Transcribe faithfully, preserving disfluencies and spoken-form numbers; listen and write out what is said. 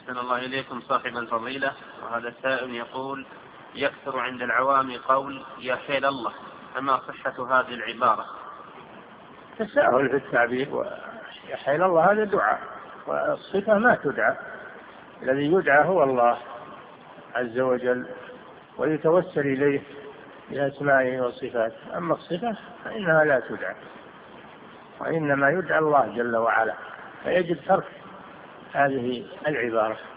أحسن الله إليكم صاحب الفضيلة. وهذا السائل يقول: يكثر عند العوام قول يا حيل الله، فما صحة هذه العبارة؟ تساهل في التعبير، ويا حيل الله هذا دعاء، والصفة ما تدعى، الذي يدعى هو الله عز وجل ويتوسل إليه بأسمائه وصفاته، أما الصفة فإنها لا تدعى، وإنما يدعى الله جل وعلا، فيجب ترك هذه العبارة.